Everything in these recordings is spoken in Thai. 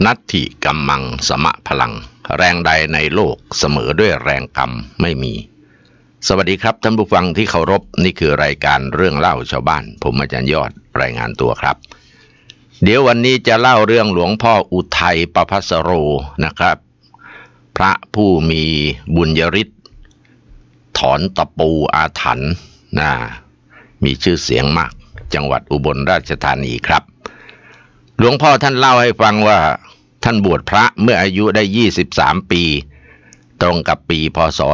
นัตถิกัมมังสมะพลังแรงใดในโลกเสมอด้วยแรงกรรมไม่มีสวัสดีครับท่านผู้ฟังที่เคารพนี่คือรายการเรื่องเล่าชาวบ้านผมอาจารย์ยอดรายงานตัวครับเดี๋ยววันนี้จะเล่าเรื่องหลวงพ่ออุทัยประภัสโรนะครับพระผู้มีบุญยฤทธิ์ถอนตะปูอาถรรพ์มีชื่อเสียงมากจังหวัดอุบลราชธานีครับหลวงพ่อท่านเล่าให้ฟังว่าท่านบวชพระเมื่ออายุได้23ปีตรงกับปีพ.ศ.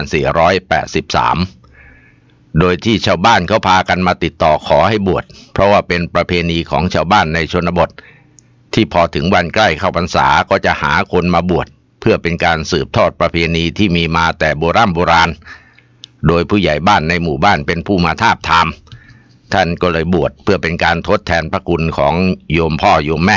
2483โดยที่ชาวบ้านเขาพากันมาติดต่อขอให้บวชเพราะว่าเป็นประเพณีของชาวบ้านในชนบทที่พอถึงวันใกล้เข้าพรรษาก็จะหาคนมาบวชเพื่อเป็นการสืบทอดประเพณีที่มีมาแต่โบราณโดยผู้ใหญ่บ้านในหมู่บ้านเป็นผู้มาทาบทามท่านก็เลยบวชเพื่อเป็นการทดแทนพระคุณของโยมพ่อโยมแม่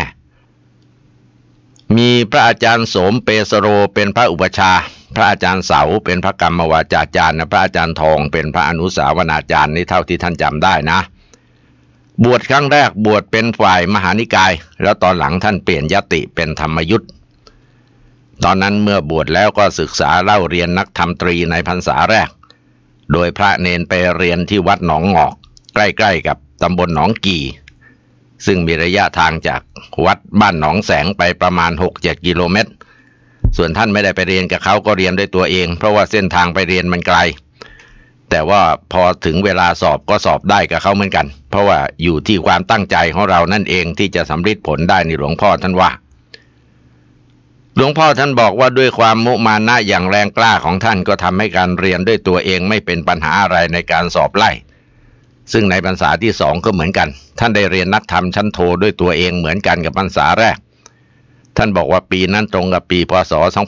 มีพระอาจารย์โสมเปสโรเป็นพระอุปชาพระอาจารย์เสาเป็นพระกรรมวาจาจารย์พระอาจารย์ทองเป็นพระอนุสาวนาจารย์นี่เท่าที่ท่านจำได้นะบวชครั้งแรกบวชเป็นฝ่ายมหานิกายแล้วตอนหลังท่านเปลี่ยนยติเป็นธรรมยุทธ์ตอนนั้นเมื่อบวชแล้วก็ศึกษาเล่าเรียนนักธรรมตรีในพรรษาแรกโดยพระเนนไปเรียนที่วัดหนองงอกใกล้ๆกับตำบลหนองกี่ซึ่งมีระยะทางจากวัดบ้านหนองแสงไปประมาณ 6-7 กิโลเมตรส่วนท่านไม่ได้ไปเรียนกับเขาก็เรียนด้วยตัวเองเพราะว่าเส้นทางไปเรียนมันไกลแต่ว่าพอถึงเวลาสอบก็สอบได้กับเขาเหมือนกันเพราะว่าอยู่ที่ความตั้งใจของเรานั่นเองที่จะสำเร็จผลได้นี่หลวงพ่อท่านว่าหลวงพ่อท่านบอกว่าด้วยความมุมานะอย่างแรงกล้าของท่านก็ทำให้การเรียนด้วยตัวเองไม่เป็นปัญหาอะไรในการสอบไล่ซึ่งในพรรษาที่2ก็เหมือนกันท่านได้เรียนนักธรรมชั้นโทด้วยตัวเองเหมือนกันกับพรรษาแรกท่านบอกว่าปีนั้นตรงกับปีพ.ศ.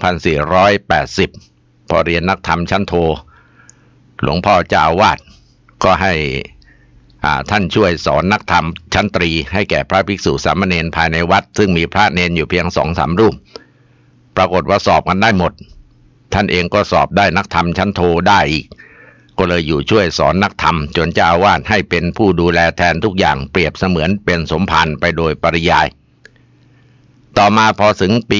2480พอเรียนนักธรรมชั้นโทหลวงพ่อเจ้าอาวาสก็ให้ท่านช่วยสอนนักธรรมชั้นตรีให้แก่พระภิกษุสามเณรภายในวัดซึ่งมีพระเนนอยู่เพียง 2-3 รูปปรากฏว่าสอบกันได้หมดท่านเองก็สอบได้นักธรรมชั้นโทได้อีกก็เลยอยู่ช่วยสอนนักธรรมจนเจ้าอาวาสให้เป็นผู้ดูแลแทนทุกอย่างเปรียบเสมือนเป็นสมภารไปโดยปริยายต่อมาพอถึงปี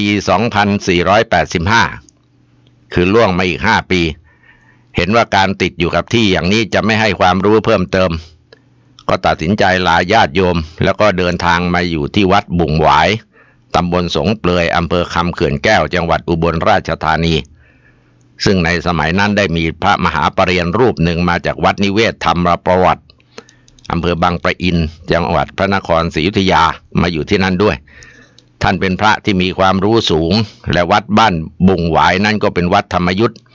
2485คือล่วงมาอีก5 ปีเห็นว่าการติดอยู่กับที่อย่างนี้จะไม่ให้ความรู้เพิ่มเติมก็ตัดสินใจลาญาติโยมแล้วก็เดินทางมาอยู่ที่วัดบุงหวายตำบลสงเปลือยอำเภอคำเขื่อนแก้วจังหวัดอุบลราชธานีซึ่งในสมัยนั้นได้มีพระมหาปรริญญารูปหนึ่งมาจากวัดนิเวศธรรมประวัติอำเภอบางปะอินจังหวัดพระนครศรีอยุธยามาอยู่ที่นั่นด้วยท่านเป็นพระที่มีความรู้สูงและวัดบ้านบุงหวายนั้นก็เป็นวัดธรรมยุทธ์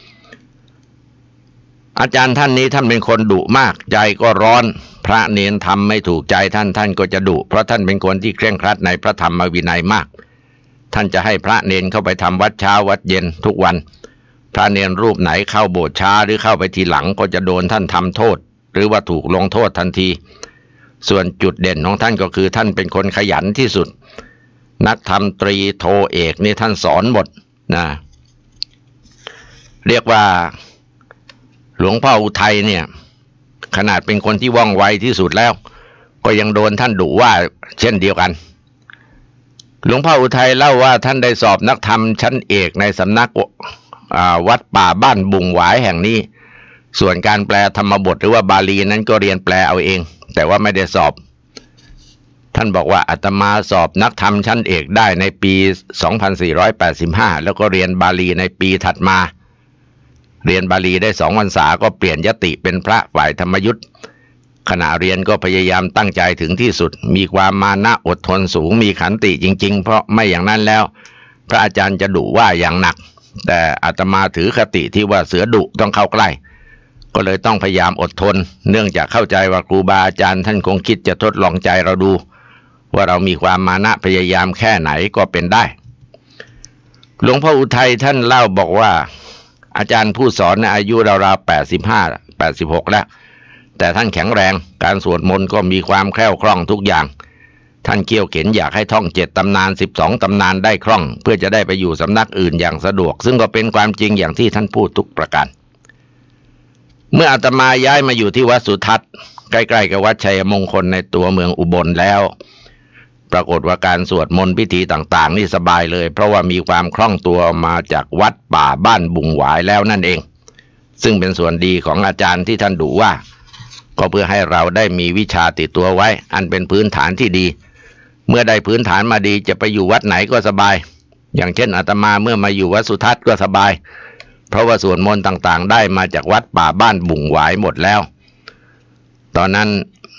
อาจารย์ท่านนี้ท่านเป็นคนดุมากใจก็ร้อนพระเนรทำไม่ถูกใจท่านก็จะดุเพราะท่านเป็นคนที่เคร่งครัดในพระธรรมวินัยมากท่านจะให้พระเนรเข้าไปทำวัดเช้าวัดเย็นทุกวันพระเนรรูปไหนเข้าโบสถ์ช้าหรือเข้าไปทีหลังก็จะโดนท่านทำโทษหรือว่าถูกลงโทษทันทีส่วนจุดเด่นของท่านก็คือท่านเป็นคนขยันที่สุดนักธรรมตรีโทเอกนี่ท่านสอนหมดนะเรียกว่าหลวงพ่ออุทัยเนี่ยขนาดเป็นคนที่ว่องไวที่สุดแล้วก็ยังโดนท่านดุว่าเช่นเดียวกันหลวงพ่ออุทัยเล่าว่าท่านได้สอบนักธรรมชั้นเอกในสำนักวัดป่าบ้านบุงหวายแห่งนี้ส่วนการแปลธรรมบทหรือว่าบาลีนั้นก็เรียนแปลเอาเองแต่ว่าไม่ได้สอบท่านบอกว่าอาตมาสอบนักธรรมชั้นเอกได้ในปี 2485แล้วก็เรียนบาลีในปีถัดมาเรียนบาลีได้2 พรรษาก็เปลี่ยนยติเป็นพระฝ่ายธรรมยุทธ์ขณะเรียนก็พยายามตั้งใจถึงที่สุดมีความมานะอดทนสูงมีขันติจริงๆเพราะไม่อย่างนั้นแล้วพระอาจารย์จะดุว่าอย่างหนักแต่อาตมาถือคติที่ว่าเสือดุต้องเข้าใกล้ก็เลยต้องพยายามอดทนเนื่องจากเข้าใจว่าครูบาอาจารย์ท่านคงคิดจะทดลองใจเราดูว่าเรามีความมานะพยายามแค่ไหนก็เป็นได้หลวงพ่ออุทัยท่านเล่าบอกว่าอาจารย์ผู้สอนอายุราวๆ85-86แล้วแต่ท่านแข็งแรงการสวดมนต์ก็มีความแคล่วคล่องทุกอย่างท่านเคี่ยวเข็นอยากให้ท่อง7 ตำนาน12 ตำนานได้คล่องเพื่อจะได้ไปอยู่สำนักอื่นอย่างสะดวกซึ่งก็เป็นความจริงอย่างที่ท่านพูดทุกประการเมื่ออาตมาย้ายมาอยู่ที่วัดสุทัศน์ใกล้ๆกับวัดชัยมงคลในตัวเมืองอุบลแล้วปรากฏว่าการสวดมนต์พิธีต่างๆนี่สบายเลยเพราะว่ามีความคล่องตัวมาจากวัดป่าบ้านบุงหวายแล้วนั่นเองซึ่งเป็นส่วนดีของอาจารย์ที่ท่านดุว่าก็เพื่อให้เราได้มีวิชาติดตัวไว้อันเป็นพื้นฐานที่ดีเมื่อได้พื้นฐานมาดีจะไปอยู่วัดไหนก็สบายอย่างเช่นอาตมาเมื่อมาอยู่วัดสุทัศน์ก็สบายเพราะว่าสวดมนต์ต่างๆได้มาจากวัดป่าบ้านบุงหวายหมดแล้วตอนนั้น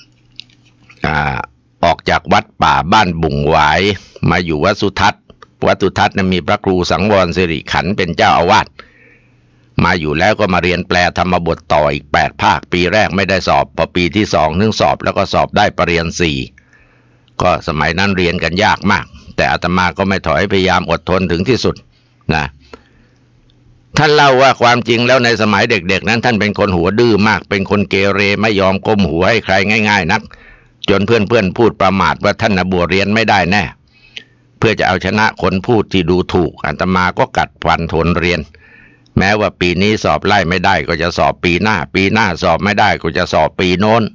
ออกจากวัดป่าบ้านบุงหวายมาอยู่วัดสุทัศน์นั้นมีพระครูสังวรสิริขันธ์เป็นเจ้าอาวาสมาอยู่แล้วก็มาเรียนแปลธรรมบทต่ออีก8 ภาคปีแรกไม่ได้สอบพอปีที่2ถึงสอบแล้วก็สอบได้ปริญญา4ก็สมัยนั้นเรียนกันยากมากแต่อาตมาก็ไม่ถอยพยายามอดทนถึงที่สุดนะท่านเล่าว่าความจริงแล้วในสมัยเด็กๆนั้นท่านเป็นคนหัวดื้อมากเป็นคนเกเรไม่ยอมก้มหัวให้ใครง่ายๆนักจนเพื่อนๆพูดประมาทว่าท่านบวชเรียนไม่ได้แน่เพื่อจะเอาชนะคนพูดที่ดูถูกอาตมาก็กัดฟันทนเรียนแม้ว่าปีนี้สอบไล่ไม่ได้ก็จะสอบปีหน้าสอบไม่ได้ก็จะสอบปีโน้น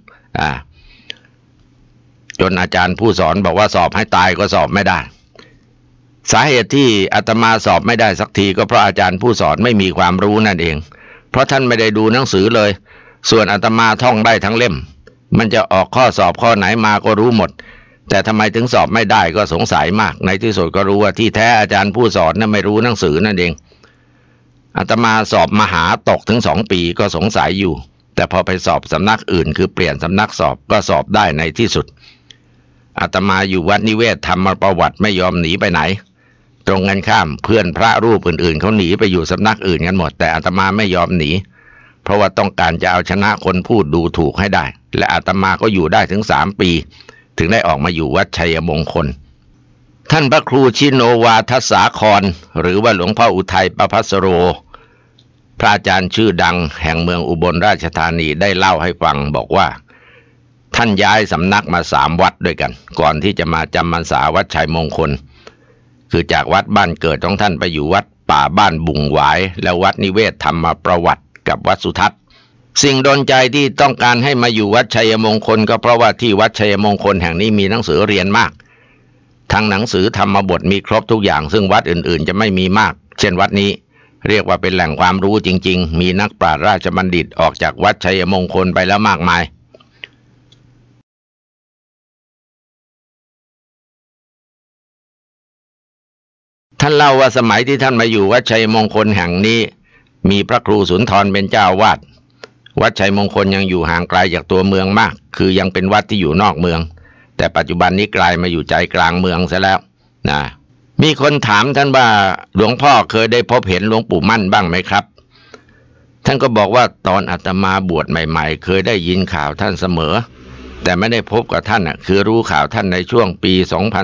จนอาจารย์ผู้สอนบอกว่าสอบให้ตายก็สอบไม่ได้สาเหตุที่อาตมาสอบไม่ได้สักทีก็เพราะอาจารย์ผู้สอนไม่มีความรู้นั่นเองเพราะท่านไม่ได้ดูหนังสือเลยส่วนอาตมาท่องได้ทั้งเล่มมันจะออกข้อสอบข้อไหนมาก็รู้หมดแต่ทำไมถึงสอบไม่ได้ก็สงสัยมากในที่สุดก็รู้ว่าที่แท้อาจารย์ผู้สอนนั้นไม่รู้หนังสือนั่นเองอาตมาสอบมหาตกถึง2 ปีก็สงสัยอยู่แต่พอไปสอบสำนักอื่นคือเปลี่ยนสำนักสอบก็สอบได้ในที่สุดอาตมาอยู่วัดนิเวศธรรมประวัติไม่ยอมหนีไปไหนตรงกันข้ามเพื่อนพระรูปอื่นๆเขาหนีไปอยู่สำนักอื่นกันหมดแต่อาตมาไม่ยอมหนีเพราะว่าต้องการจะเอาชนะคนพูดดูถูกให้ได้และอาตมาก็อยู่ได้ถึง3 ปีถึงได้ออกมาอยู่วัดชัยมงคลท่านพระครูชิโนวาทสาครหรือว่าหลวงพ่ออุทัยประภัสโรพระอาจารย์ชื่อดังแห่งเมืองอุบลราชธานีได้เล่าให้ฟังบอกว่าท่านย้ายสำนักมา3 วัดด้วยกันก่อนที่จะมาจำพรรษาวัดชัยมงคลคือจากวัดบ้านเกิดของท่านไปอยู่วัดป่าบ้านบุงหวายและวัดนิเวศธรรมประวัติกับวัดสุทัศน์สิ่งดลใจที่ต้องการให้มาอยู่วัดชัยมงคลก็เพราะว่าที่วัดชัยมงคลแห่งนี้มีหนังสือเรียนมากทั้งหนังสือธรรมบทมีครบทุกอย่างซึ่งวัดอื่นๆจะไม่มีมากเช่นวัดนี้เรียกว่าเป็นแหล่งความรู้จริงๆมีนักปราชญ์ราชบัณฑิตออกจากวัดชัยมงคลไปแล้วมากมายท่านเล่าว่าสมัยที่ท่านมาอยู่วัดชัยมงคลแห่งนี้มีพระครูสุนทรเป็นเจ้าอาวาสวัดชัยมงคลยังอยู่ห่างไกลจากตัวเมืองมากคือยังเป็นวัดที่อยู่นอกเมืองแต่ปัจจุบันนี้กลายมาอยู่ใจกลางเมืองซะแล้วนะมีคนถามท่านว่าหลวงพ่อเคยได้พบเห็นหลวงปู่มั่นบ้างไหมครับท่านก็บอกว่าตอนอาตมาบวชใหม่ๆเคยได้ยินข่าวท่านเสมอแต่ไม่ได้พบกับท่านคือรู้ข่าวท่านในช่วงปี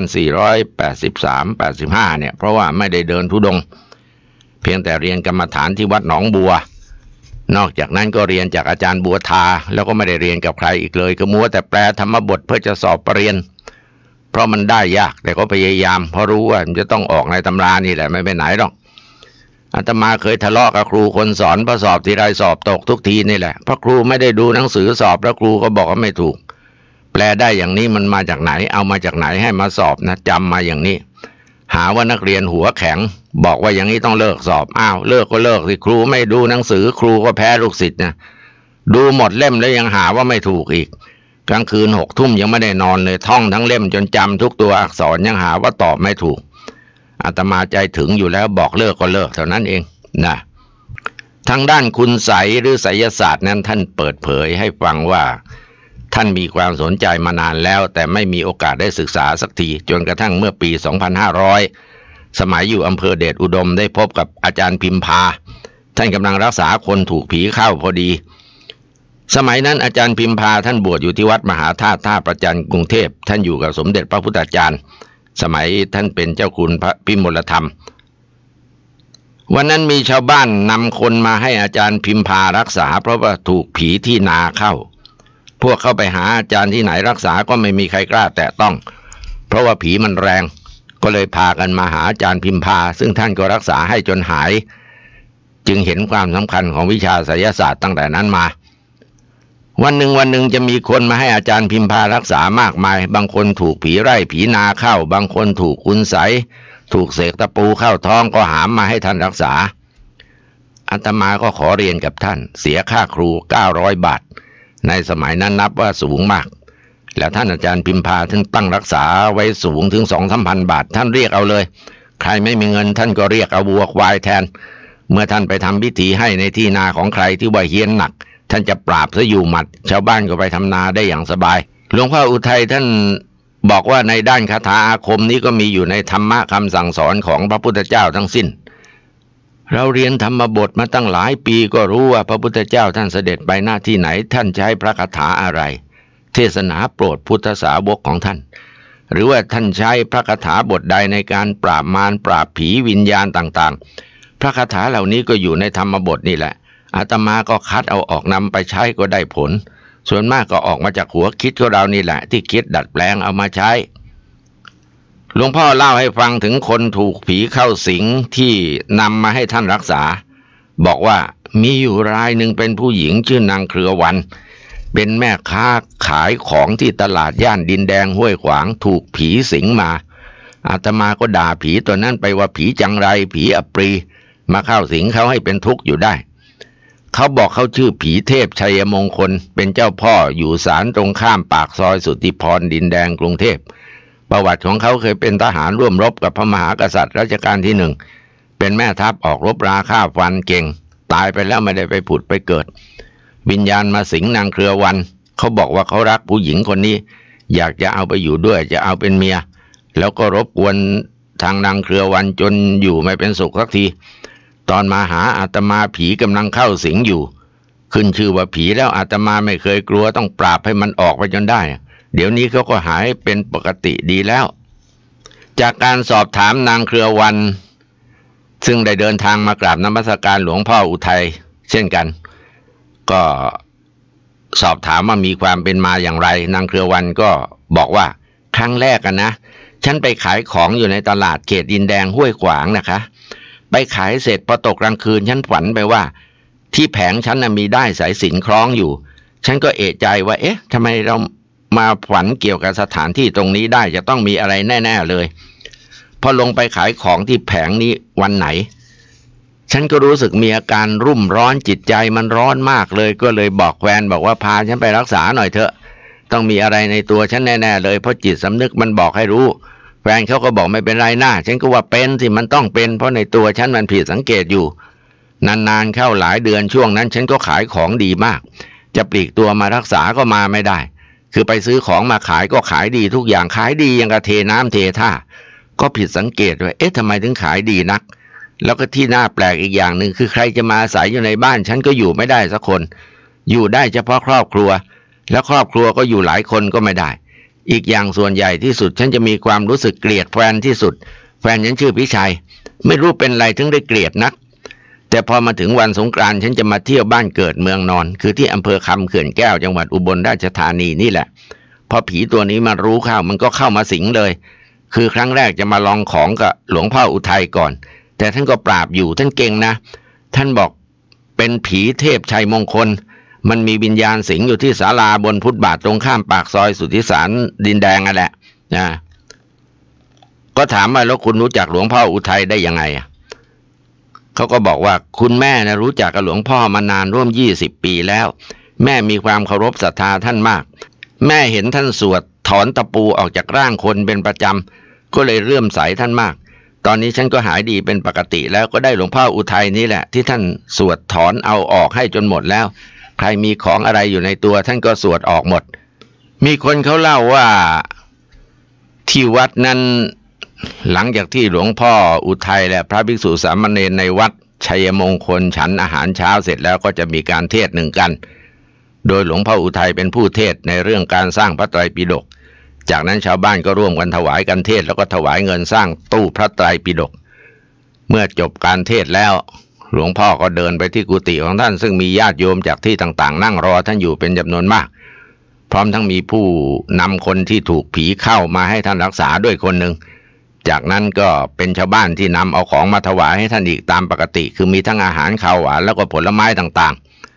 2483-85เนี่ยเพราะว่าไม่ได้เดินธุดงค์เพียงแต่เรียนกรรมฐานที่วัดหนองบัวนอกจากนั้นก็เรียนจากอาจารย์บัวทาแล้วก็ไม่ได้เรียนกับใครอีกเลยก็มัวแต่แปลธรรมบทเพื่อจะสอบปรริญญาเพราะมันได้ยากแต่ก็พยายามเพราะรู้ว่ามันจะต้องออกในตำรานี่แหละไม่ไปไหนหรอกอาตมาเคยทะเลาะกับครูคนสอนพอสอบทีไรสอบตกทุกทีนี่แหละเพราะครูไม่ได้ดูหนังสือสอบแล้วครูก็บอกว่าไม่ถูกแปลได้อย่างนี้มันมาจากไหนเอามาจากไหนให้มาสอบนะจำมาอย่างนี้หาว่านักเรียนหัวแข็งบอกว่าอย่างนี้ต้องเลิกสอบอ้าวเลิกก็เลิกสิครูไม่ดูหนังสือครูก็แพ้ลูกศิษย์นะดูหมดเล่มแล้วยังหาว่าไม่ถูกอีกกลางคืน6 ทุ่มยังไม่ได้นอนเลยท่องทั้งเล่มจนจำทุกตัวอักษรยังหาว่าตอบไม่ถูกอาตมาใจถึงอยู่แล้วบอกเลิกก็เลิกเท่านั้นเองนะทางด้านคุณไสยหรือไสยศาสตร์นั้นท่านเปิดเผยให้ฟังว่าท่านมีความสนใจมานานแล้วแต่ไม่มีโอกาสได้ศึกษาสักทีจนกระทั่งเมื่อปี 2500 สมัยอยู่อำเภอเดชอุดมได้พบกับอาจารย์พิมพาท่านกำลังรักษาคนถูกผีเข้าพอดีสมัยนั้นอาจารย์พิมพาท่านบวชอยู่ที่วัดมหาธาตุท่าประจันกรุงเทพท่านอยู่กับสมเด็จพระพุทธาจารย์สมัยท่านเป็นเจ้าคุณพระพิมลธรรมวันนั้นมีชาวบ้านนำคนมาให้อาจารย์พิมพารักษาเพราะว่าถูกผีที่นาเข้าพวกเข้าไปหาอาจารย์ที่ไหนรักษาก็ไม่มีใครกล้าแตะต้องเพราะว่าผีมันแรงก็เลยพากันมาหาอาจารย์พิมพาซึ่งท่านก็รักษาให้จนหายจึงเห็นความสำคัญของวิชาไสยศาสตร์ตั้งแต่นั้นมาวันหนึ่งจะมีคนมาให้อาจารย์พิมพารักษามากมายบางคนถูกผีไล่ผีนาเข้าบางคนถูกคุณไสยถูกเสกตะปูเข้าท้องก็หามมาให้ท่านรักษาอาตมาก็ขอเรียนกับท่านเสียค่าครู900 บาทในสมัยนั้นนับว่าสูงมากแล้วท่านอาจารย์พิมพาท่านตั้งรักษาไว้สูงถึง 2-3 พันบาทท่านเรียกเอาเลยใครไม่มีเงินท่านก็เรียกเอาวัวควายแทนเมื่อท่านไปทำพิธีให้ในที่นาของใครที่ว่าเฮี้ยนหนักท่านจะปราบซะอยู่หมัดชาวบ้านก็ไปทำนาได้อย่างสบายหลวงพ่ออุทัยท่านบอกว่าในด้านคาถาอาคมนี้ก็มีอยู่ในธรรมะคำสั่งสอนของพระพุทธเจ้าทั้งสิ้นเราเรียนธรรมบทมาตั้งหลายปีก็รู้ว่าพระพุทธเจ้าท่านเสด็จไปหน้าที่ไหนท่านใช้พระคาถาอะไรเทศนาโปรดพุทธสาวกของท่านหรือว่าท่านใช้พระคาถาบทใดในการปราบมารปราบผีวิญญาณต่างๆพระคาถาเหล่านี้ก็อยู่ในธรรมบทนี่แหละอาตมาก็คัดเอาออกนำไปใช้ก็ได้ผลส่วนมากก็ออกมาจากหัวคิดของเรานี่แหละที่คิดดัดแปลงเอามาใช้หลวงพ่อเล่าให้ฟังถึงคนถูกผีเข้าสิงที่นำมาให้ท่านรักษาบอกว่ามีอยู่รายหนึ่งเป็นผู้หญิงชื่อนางเครือวันเป็นแม่ค้าขายของที่ตลาดย่านดินแดงห้วยขวางถูกผีสิงมาอาตมาก็ด่าผีตัวนั้นไปว่าผีจังไรผีอปรีมาเข้าสิงเขาให้เป็นทุกข์อยู่ได้เขาบอกเขาชื่อผีเทพชัยมงคลเป็นเจ้าพ่ออยู่ศาลตรงข้ามปากซอยสุทธิพรดินแดงกรุงเทพประวัติของเขาเคยเป็นทหารร่วมรบกับพระมหากษัตริย์รัชกาลที่1เป็นแม่ทัพออกรบราฆ่าฟันเก่งตายไปแล้วไม่ได้ไปผุดไปเกิดวิญญาณมาสิงนางเครือวันเขาบอกว่าเขารักผู้หญิงคนนี้อยากจะเอาไปอยู่ด้วยจะเอาเป็นเมียแล้วก็รบกวนทางนางเครือวันจนอยู่ไม่เป็นสุขสักทีตอนมาหาอาตมาผีกำลังเข้าสิงอยู่ขึ้นชื่อว่าผีแล้วอาตมาไม่เคยกลัวต้องปราบให้มันออกไปจนได้เดี๋ยวนี้เขาก็หายเป็นปกติดีแล้วจากการสอบถามนางเครือวันซึ่งได้เดินทางมากราบนมัสการหลวงพ่ออุทัยเช่นกันก็สอบถามว่ามีความเป็นมาอย่างไรนางเครือวันก็บอกว่าครั้งแรกกันนะฉันไปขายของอยู่ในตลาดเขตดินแดงห้วยขวางนะคะไปขายเสร็จพอตกกลางคืนฉันฝันไปว่าที่แผงฉันมีด้ายสายสิญจน์คล้องอยู่ฉันก็เอะใจว่าเอ๊ะทำไมเรามาฝันเกี่ยวกับสถานที่ตรงนี้ได้จะต้องมีอะไรแน่ๆเลยพอลงไปขายของที่แผงนี้วันไหนฉันก็รู้สึกมีอาการรุ่มร้อนจิตใจมันร้อนมากเลยก็เลยบอกแฟนบอกว่าพาฉันไปรักษาหน่อยเถอะต้องมีอะไรในตัวฉันแน่ๆเลยเพราะจิตสำนึกมันบอกให้รู้แฟนเขาก็บอกไม่เป็นไรนะฉันก็ว่าเป็นสิมันต้องเป็นเพราะในตัวฉันมันผิดสังเกตอยู่นานๆเข้าหลายเดือนช่วงนั้นฉันก็ขายของดีมากจะปลีกตัวมารักษาก็มาไม่ได้คือไปซื้อของมาขายก็ขายดีทุกอย่างขายดีอย่างกับเทน้ำเทท่าก็ผิดสังเกตว่าเอ๊ะทำไมถึงขายดีนักแล้วก็ที่น่าแปลกอีกอย่างหนึ่งคือใครจะมาอาศัยอยู่ในบ้านฉันก็อยู่ไม่ได้สักคนอยู่ได้เฉพาะครอบครัวแล้วครอบครัวก็อยู่หลายคนก็ไม่ได้อีกอย่างส่วนใหญ่ที่สุดฉันจะมีความรู้สึกเกลียดแฟนที่สุดแฟนฉันชื่อพิชัยไม่รู้เป็นไรถึงได้เกลียดนักแต่พอมาถึงวันสงกรานต์ฉันจะมาเที่ยวบ้านเกิดเมืองนอนคือที่อำเภอคำเขื่อนแก้วจังหวัดอุบลราชธานีนี่แหละพอผีตัวนี้มารู้เข้ามันก็เข้ามาสิงเลยคือครั้งแรกจะมาลองของกับหลวงพ่ออุทัยก่อนแต่ท่านก็ปราบอยู่ท่านเก่งนะท่านบอกเป็นผีเทพชัยมงคลมันมีวิญญาณสิงอยู่ที่ศาลาบนฟุตบาทตรงข้ามปากซอยสุทธิสารดินแดงนั่นแหละนะก็ถามว่าแล้วคุณรู้จักหลวงพ่ออุทัยได้ยังไงเขาก็บอกว่าคุณแม่นะรู้จักกับหลวงพ่อมานานร่วม20 ปีแล้วแม่มีความเคารพศรัทธาท่านมากแม่เห็นท่านสวดถอนตะปูออกจากร่างคนเป็นประจำก็เลยเลื่อมใสท่านมากตอนนี้ฉันก็หายดีเป็นปกติแล้วก็ได้หลวงพ่ออุทัยนี่แหละที่ท่านสวดถอนเอาออกให้จนหมดแล้วใครมีของอะไรอยู่ในตัวท่านก็สวดออกหมดมีคนเขาเล่าว่าที่วัดนั้นหลังจากที่หลวงพ่ออุทัยและพระภิกษุสามเณรในวัดชัยมงคลฉันอาหารเช้าเสร็จแล้วก็จะมีการเทศน์หนึ่งกันโดยหลวงพ่ออุทัยเป็นผู้เทศน์ในเรื่องการสร้างพระไตรปิฎกจากนั้นชาวบ้านก็ร่วมกันถวายกันเทศน์แล้วก็ถวายเงินสร้างตู้พระไตรปิฎกเมื่อจบการเทศน์แล้วหลวงพ่อก็เดินไปที่กุฏิของท่านซึ่งมีญาติโยมจากที่ต่างๆนั่งรอท่านอยู่เป็นจำนวนมากพร้อมทั้งมีผู้นำคนที่ถูกผีเข้ามาให้ท่านรักษาด้วยคนหนึ่งจากนั้นก็เป็นชาวบ้านที่นำเอาของมาถวายให้ท่านอีกตามปกติคือมีทั้งอาหารข้าวหวานแล้วก็ผลไม้ต่างๆ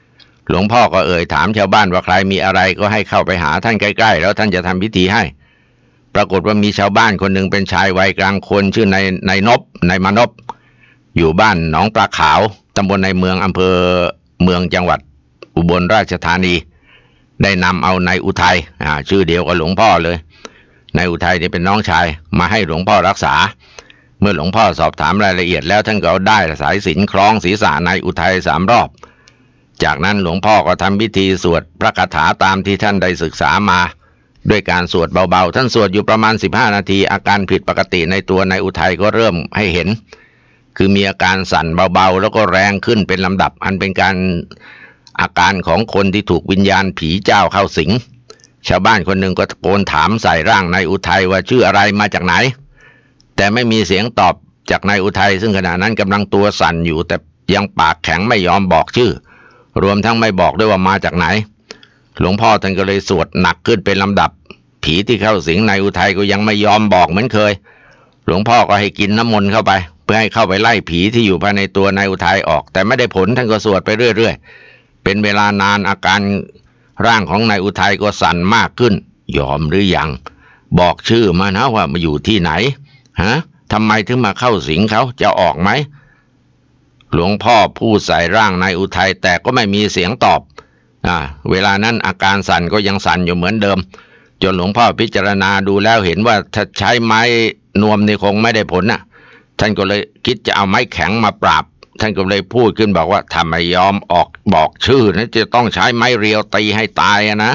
หลวงพ่อก็ถามชาวบ้านว่าใครมีอะไรก็ให้เข้าไปหาท่านใกล้ๆแล้วท่านจะทำพิธีให้ปรากฏว่ามีชาวบ้านคนหนึ่งเป็นชายวัยกลางคนชื่อนายมานพอยู่บ้านหนองปลาขาวตำบลในเมืองอำเภอเมืองจังหวัดอุบลราชธานีได้นำเอานายอุทัยชื่อเดียวกับหลวงพ่อเลยนายอุทัยนี่เป็นน้องชายมาให้หลวงพ่อรักษาเมื่อหลวงพ่อสอบถามรายละเอียดแล้วท่านก็ได้สายสิญจน์คล้องศีรษะนายอุทัย3 รอบจากนั้นหลวงพ่อก็ทำพิธีสวดพระคาถาตามที่ท่านได้ศึกษามาด้วยการสวดเบาๆท่านสวดอยู่ประมาณ15 นาทีอาการผิดปกติในตัวนายอุทัยก็เริ่มให้เห็นคือมีอาการสั่นเบาๆแล้วก็แรงขึ้นเป็นลำดับอันเป็นการอาการของคนที่ถูกวิญญาณผีเจ้าเข้าสิงชาวบ้านคนหนึ่งก็ตะโกนถามใส่ร่างนายอุทัยว่าชื่ออะไรมาจากไหนแต่ไม่มีเสียงตอบจากนายอุทัยซึ่งขณะนั้นกำลังตัวสั่นอยู่แต่ยังปากแข็งไม่ยอมบอกชื่อรวมทั้งไม่บอกด้วยว่ามาจากไหนหลวงพ่อท่านก็เลยสวดหนักขึ้นเป็นลำดับผีที่เข้าสิงนายอุทัยก็ยังไม่ยอมบอกเหมือนเคยหลวงพ่อก็ให้กินน้ำมนต์เข้าไปเพื่อให้เข้าไปไล่ผีที่อยู่ภายในตัวนายอุทัยออกแต่ไม่ได้ผลท่านก็สวดไปเรื่อยๆเป็นเวลานานอาการร่างของนายอุทัยก็สั่นมากขึ้นยอมหรือยังบอกชื่อมานะว่ามาอยู่ที่ไหนทำไมถึงมาเข้าสิงเขาจะออกไหมหลวงพ่อพูดใส่ร่างนายอุทัยแต่ก็ไม่มีเสียงตอบเวลานั้นอาการสั่นก็ยังสั่นอยู่เหมือนเดิมจนหลวงพ่อพิจารณาดูแล้วเห็นว่าถ้าใช้ไม้นวมนี่คงไม่ได้ผลท่านก็เลยคิดจะเอาไม้แข็งมาปราบท่านก็เลยพูดขึ้นบอกว่าถ้าไม่ยอมออกบอกชื่อนะจะต้องใช้ไม้เรียวตีให้ตายนะ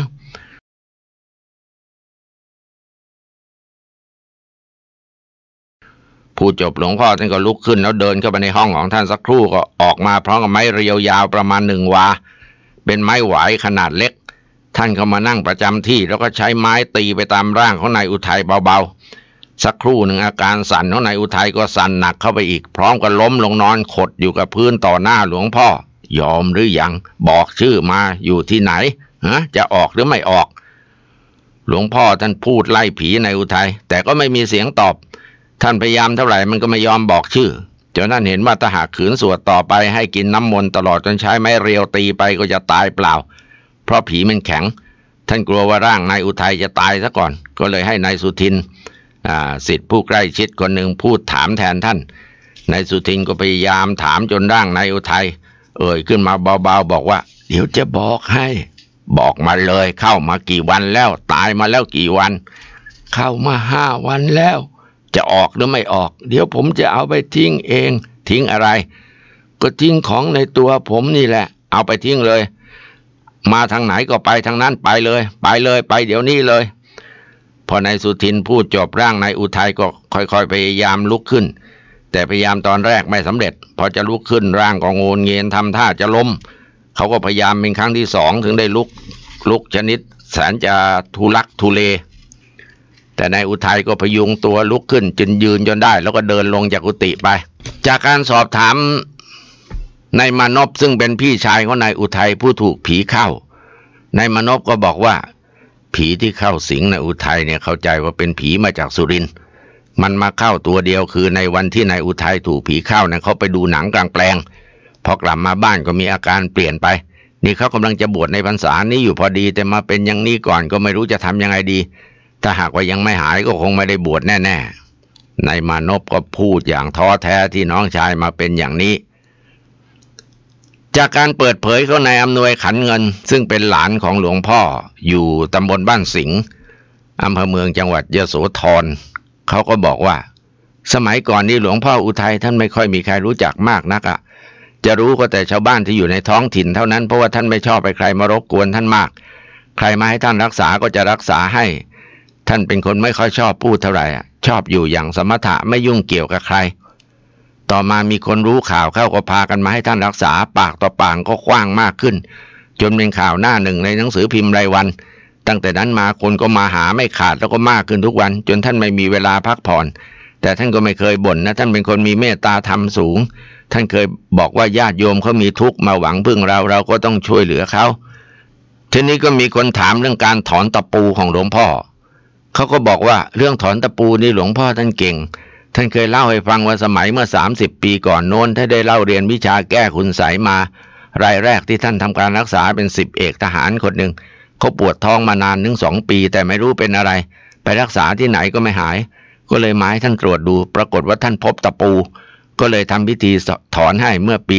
พูดจบหลวงพ่อท่านก็ลุกขึ้นแล้วเดินเข้าไปในห้องของท่านสักครู่ก็ออกมาพร้อมกับไม้เรียวยาวประมาณ1 วาเป็นไม้หวายขนาดเล็กท่านเข้ามานั่งประจำที่แล้วก็ใช้ไม้ตีไปตามร่างของนายอุทัยเบาๆสักครู่หนึ่งอาการสั่นของนายอุทัยก็สั่นหนักเข้าไปอีกพร้อมกับล้มลงนอนขดอยู่กับพื้นต่อหน้าหลวงพ่อยอมหรือยังบอกชื่อมาอยู่ที่ไหนจะออกหรือไม่ออกหลวงพ่อท่านพูดไล่ผีนายอุทัยแต่ก็ไม่มีเสียงตอบท่านพยายามเท่าไหร่มันก็ไม่ยอมบอกชื่อจนท่านเห็นว่าถ้าหากขืนสวดต่อไปให้กินน้ำมนต์ตลอดจนใช้ไม้เรียวตีไปก็จะตายเปล่าเพราะผีมันแข็งท่านกลัวว่าร่างนายอุทัยจะตายซะก่อนก็เลยให้นายสุทินศิษย์ผู้ใกล้ชิดคนหนึ่งพูดถามแทนท่านนายสุทินก็พยายามถามจนร่างนายอุทัยขึ้นมาเบาๆบอกว่าเดี๋ยวจะบอกให้บอกมาเลยเข้ามากี่วันแล้วตายมาแล้วกี่วันเข้ามา5 วันแล้วจะออกหรือไม่ออกเดี๋ยวผมจะเอาไปทิ้งเองทิ้งอะไรก็ทิ้งของในตัวผมนี่แหละเอาไปทิ้งเลยมาทางไหนก็ไปทางนั้นไปเลยไปเดี๋ยวนี้เลยพอนายสุทินพูดจบร่างนายอุทัยก็ค่อยๆพยายามลุกขึ้นแต่พยายามตอนแรกไม่สำเร็จพอจะลุกขึ้นร่างก็โงนเงียนทำท่าจะล้มเขาก็พยายามเป็นครั้งที่2ถึงได้ลุกชนิดแสนจะทุลักทุเลแต่นายอุทัยก็พยุงตัวลุกขึ้นจนยืนจนได้แล้วก็เดินลงจากกุฏิไปจากการสอบถามนายมานพซึ่งเป็นพี่ชายของนายอุทัยผู้ถูกผีเข้านายมานพก็บอกว่าผีที่เข้าสิงนายอุทัยเนี่ยเข้าใจว่าเป็นผีมาจากสุรินทร์มันมาเข้าตัวเดียวคือในวันที่นายอุทัยถูกผีเข้าเนี่ยเขาไปดูหนังกลางแปลงพอกลับมาบ้านก็มีอาการเปลี่ยนไปนี่เขากำลังจะบวชในพรรษานี้อยู่พอดีแต่มาเป็นอย่างนี้ก่อนก็ไม่รู้จะทำยังไงดีถ้าหากว่ายังไม่หายก็คงไม่ได้บวชแน่ๆนายมานพก็พูดอย่างท้อแท้ที่น้องชายมาเป็นอย่างนี้จากการเปิดเผยของนายอำนวยขันเงินซึ่งเป็นหลานของหลวงพ่ออยู่ตำบลบ้านสิงห์อำเภอเมืองจังหวัดยโสธรเขาก็บอกว่าสมัยก่อนนี้หลวงพ่ออุทัยท่านไม่ค่อยมีใครรู้จักมากนักจะรู้ก็แต่ชาวบ้านที่อยู่ในท้องถิ่นเท่านั้นเพราะว่าท่านไม่ชอบไปใครมารบกวนท่านมากใครมาให้ท่านรักษาก็จะรักษาให้ท่านเป็นคนไม่ค่อยชอบพูดเท่าไหร่ชอบอยู่อย่างสมถะไม่ยุ่งเกี่ยวกับใครต่อมามีคนรู้ข่าวเข้าก็พากันมาให้ท่านรักษาปากต่อปากก็กว้างมากขึ้นจนเป็นข่าวหน้าหนึ่งในหนังสือพิมพ์รายวันตั้งแต่นั้นมาคนก็มาหาไม่ขาดแล้วก็มากขึ้นทุกวันจนท่านไม่มีเวลาพักผ่อนแต่ท่านก็ไม่เคยบ่นนะท่านเป็นคนมีเมตตาธรรมสูงท่านเคยบอกว่าญาติโยมเขามีทุกข์มาหวังพึ่งเราก็ต้องช่วยเหลือเขาทีนี้ก็มีคนถามเรื่องการถอนตะปูของหลวงพ่อเขาก็บอกว่าเรื่องถอนตะปูนี่หลวงพ่อท่านเก่งท่านเคยเล่าให้ฟังว่าสมัยเมื่อ30 ปีก่อนโน้นท่านได้เล่าเรียนวิชาแก้คุณไสยมารายแรกที่ท่านทำการรักษาเป็น10 เอกทหารคนหนึ่งเขาปวดท้องมานานถึง2 ปีแต่ไม่รู้เป็นอะไรไปรักษาที่ไหนก็ไม่หายก็เลยมาให้ท่านตรวจดูปรากฏว่าท่านพบตะปูก็เลยทำพิธีถอนให้เมื่อปี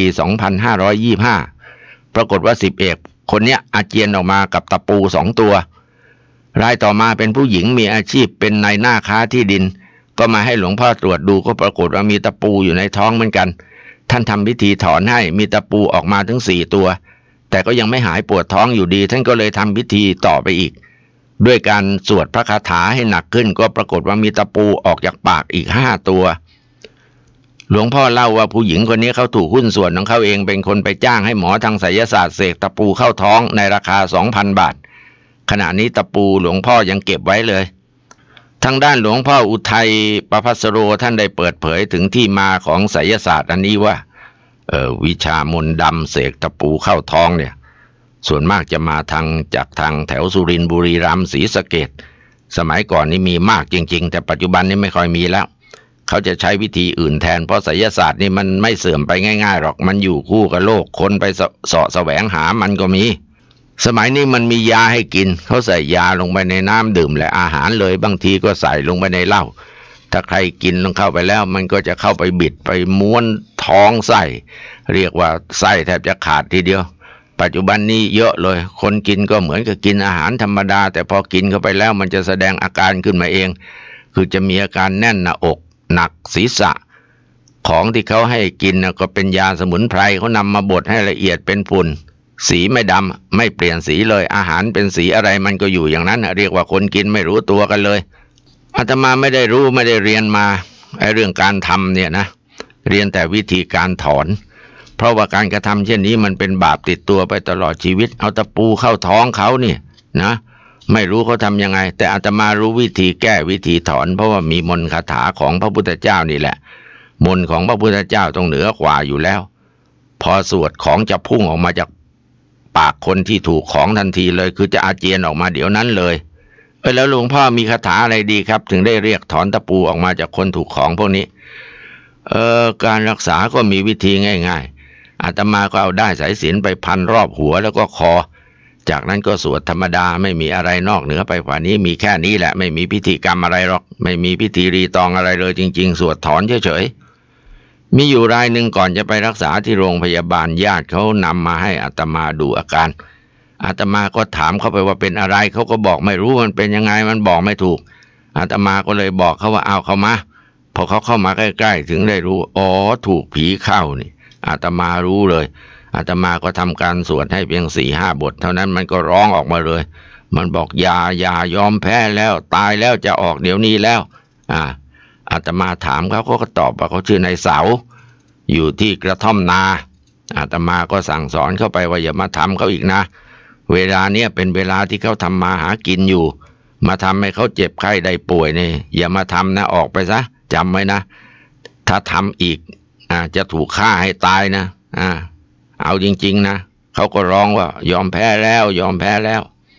2525 ปรากฏว่า10 เอกคนเนี้ยอาเจียนออกมากับตะปู2 ตัวรายต่อมาเป็นผู้หญิงมีอาชีพเป็นนายหน้าค้าที่ดินก็มาให้หลวงพ่อตรวจดูก็ปรากฏว่ามีตะปูอยู่ในท้องเหมือนกันท่านทำพิธีถอนให้มีตะปูออกมาถึง4 ตัวแต่ก็ยังไม่หายปวดท้องอยู่ดีท่านก็เลยทำพิธีต่อไปอีกด้วยการสวดพระคาถาให้หนักขึ้นก็ปรากฏว่ามีตะปูออกจากปากอีก5 ตัวหลวงพ่อเล่าว่าผู้หญิงคนนี้เขาถูกหุ้นส่วนของเขาเองเป็นคนไปจ้างให้หมอทางไสยศาสตร์เสกตะปูเข้าท้องในราคา 2,000 บาทขณะนี้ตะปูหลวงพ่อยังเก็บไว้เลยทางด้านหลวงพ่ออุทัยประภัสโรท่านได้เปิดเผยถึงที่มาของไสยศาสตร์อันนี้ว่าวิชามนต์ดำเสกตะปูเข้าท้องเนี่ยส่วนมากจะมาจากทางแถวสุรินทร์บุรีรัมย์ศรีสะเกษสมัยก่อนนี่มีมากจริงๆแต่ปัจจุบันนี้ไม่ค่อยมีแล้วเขาจะใช้วิธีอื่นแทนเพราะไสยศาสตร์นี่มันไม่เสื่อมไปง่ายๆหรอกมันอยู่คู่กับโลกคนไปเสาะแสวงหามันก็มีสมัยนี้มันมียาให้กินเขาใส่ยาลงไปในน้ำดื่มและอาหารเลยบางทีก็ใส่ลงไปในเหล้าถ้าใครกินลงเข้าไปแล้วมันก็จะเข้าไปบิดไปม้วนท้องไส้เรียกว่าไส้แทบจะขาดทีเดียวปัจจุบันนี้เยอะเลยคนกินก็เหมือนกับกินอาหารธรรมดาแต่พอกินเข้าไปแล้วมันจะแสดงอาการขึ้นมาเองคือจะมีอาการแน่นหน้าอกหนักศีรษะของที่เขาให้กินก็เป็นยาสมุนไพรเขานำมาบดให้ละเอียดเป็นฝุ่นสีไม่ดำไม่เปลี่ยนสีเลยอาหารเป็นสีอะไรมันก็อยู่อย่างนั้นเรียกว่าคนกินไม่รู้ตัวกันเลยอาตมาไม่ได้รู้ไม่ได้เรียนมาเรื่องการทำเนี่ยนะเรียนแต่วิธีการถอนเพราะว่าการกระทำเช่นนี้มันเป็นบาปติดตัวไปตลอดชีวิตเอาตะปูเข้าท้องเขาเนี่ยนะไม่รู้เขาทำยังไงแต่อาตมารู้วิธีแก้วิธีถอนเพราะว่ามีมนต์คาถาของพระพุทธเจ้านี่แหละมนต์ของพระพุทธเจ้าต้องเหนือกว่าอยู่แล้วพอสวดของจะพุ่งออกมาจากปากคนที่ถูกของทันทีเลยคือจะอาเจียนออกมาเดี๋ยวนั้นเลยแล้วหลวงพ่อมีคาถาอะไรดีครับถึงได้เรียกถอนตะปูออกมาจากคนถูกของพวกนี้การรักษาก็มีวิธีง่ายๆอาตมาก็เอาด้ายสายสิญจน์ไปพันรอบหัวแล้วก็คอจากนั้นก็สวดธรรมดาไม่มีอะไรนอกเหนือไปกว่านี้มีแค่นี้แหละไม่มีพิธีกรรมอะไรหรอกไม่มีพิธีรีตองอะไรเลยจริงๆสวดถอนเฉยๆมีอยู่รายหนึ่งก่อนจะไปรักษาที่โรงพยาบาลญาติเขานำมาให้อาตมาดูอาการอาตมาก็ถามเขาไปว่าเป็นอะไรเขาก็บอกไม่รู้มันเป็นยังไงมันบอกไม่ถูกอาตมาก็เลยบอกเขาว่าเอาเข้ามาพอเขาเข้ามาใกล้ๆถึงได้รู้อ๋อถูกผีเข้านี่อาตมารู้เลยอาตมาก็ทำการสวดให้เพียง4-5 บทเท่านั้นมันก็ร้องออกมาเลยมันบอกอย่ายอมแพ้แล้วตายแล้วจะออกเดี๋ยวนี้แล้วอาตมาถามเขาก็ตอบว่าเขาชื่อนายเสาอยู่ที่กระท่อมนาอาตมาก็สั่งสอนเข้าไปว่าอย่ามาทำเขาอีกนะเวลาเนี้ยเป็นเวลาที่เขาทำมาหากินอยู่มาทำให้เขาเจ็บไข้ได้ป่วยนี่อย่ามาทำนะออกไปซะจำไว้นะถ้าทำอีกจะถูกฆ่าให้ตายนะเอาจริงๆนะเขาก็ร้องว่ายอมแพ้แล้วยอมแพ้แล้ว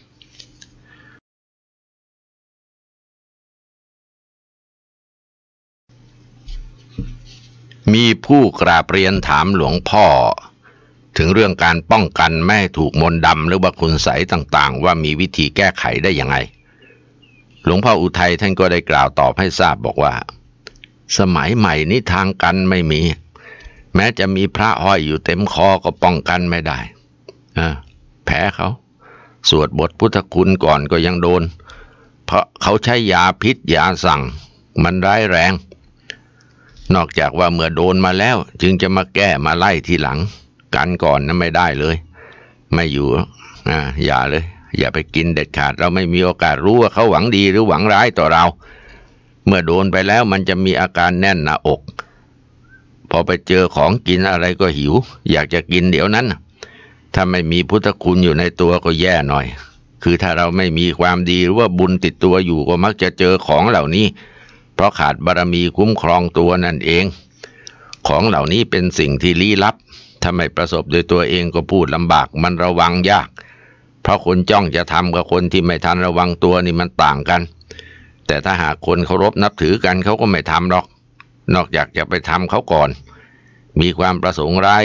มีผู้กราบเรียนถามหลวงพ่อถึงเรื่องการป้องกันไม่ให้ถูกมนต์ดำหรือว่าคุณไสยต่างๆว่ามีวิธีแก้ไขได้ยังไงหลวงพ่ออุทัยท่านก็ได้กล่าวตอบให้ทราบบอกว่าสมัยใหม่นี้ทางกันไม่มีแม้จะมีพระห้อยอยู่เต็มคอก็ป้องกันไม่ได้แพ้เขาสวดบทพุทธคุณก่อนก็ยังโดนเพราะเขาใช้ยาพิษยาสั่งมันร้ายแรงนอกจากว่าเมื่อโดนมาแล้วจึงจะมาแก้มาไล่ทีหลังกันก่อนนั้นไม่ได้เลยไม่อยู่อย่าเลยอย่าไปกินเด็ดขาดเราไม่มีโอกาสรู้ว่าเขาหวังดีหรือหวังร้ายต่อเราเมื่อโดนไปแล้วมันจะมีอาการแน่นหน้าอกพอไปเจอของกินอะไรก็หิวอยากจะกินเดี๋ยวนั้นถ้าไม่มีพุทธคุณอยู่ในตัวก็แย่หน่อยคือถ้าเราไม่มีความดีหรือว่าบุญติดตัวอยู่ก็มักจะเจอของเหล่านี้เพราะขาดบารมีคุ้มครองตัวนั่นเองของเหล่านี้เป็นสิ่งที่ลี้ลับถ้าไม่ประสบโดยตัวเองก็พูดลำบากมันระวังยากเพราะคนจ้องจะทำกับคนที่ไม่ทันระวังตัวนี่มันต่างกันแต่ถ้าหากคนเคารพนับถือกันเขาก็ไม่ทำหรอกนอกจากจะไปทำเขาก่อนมีความประสงค์ร้าย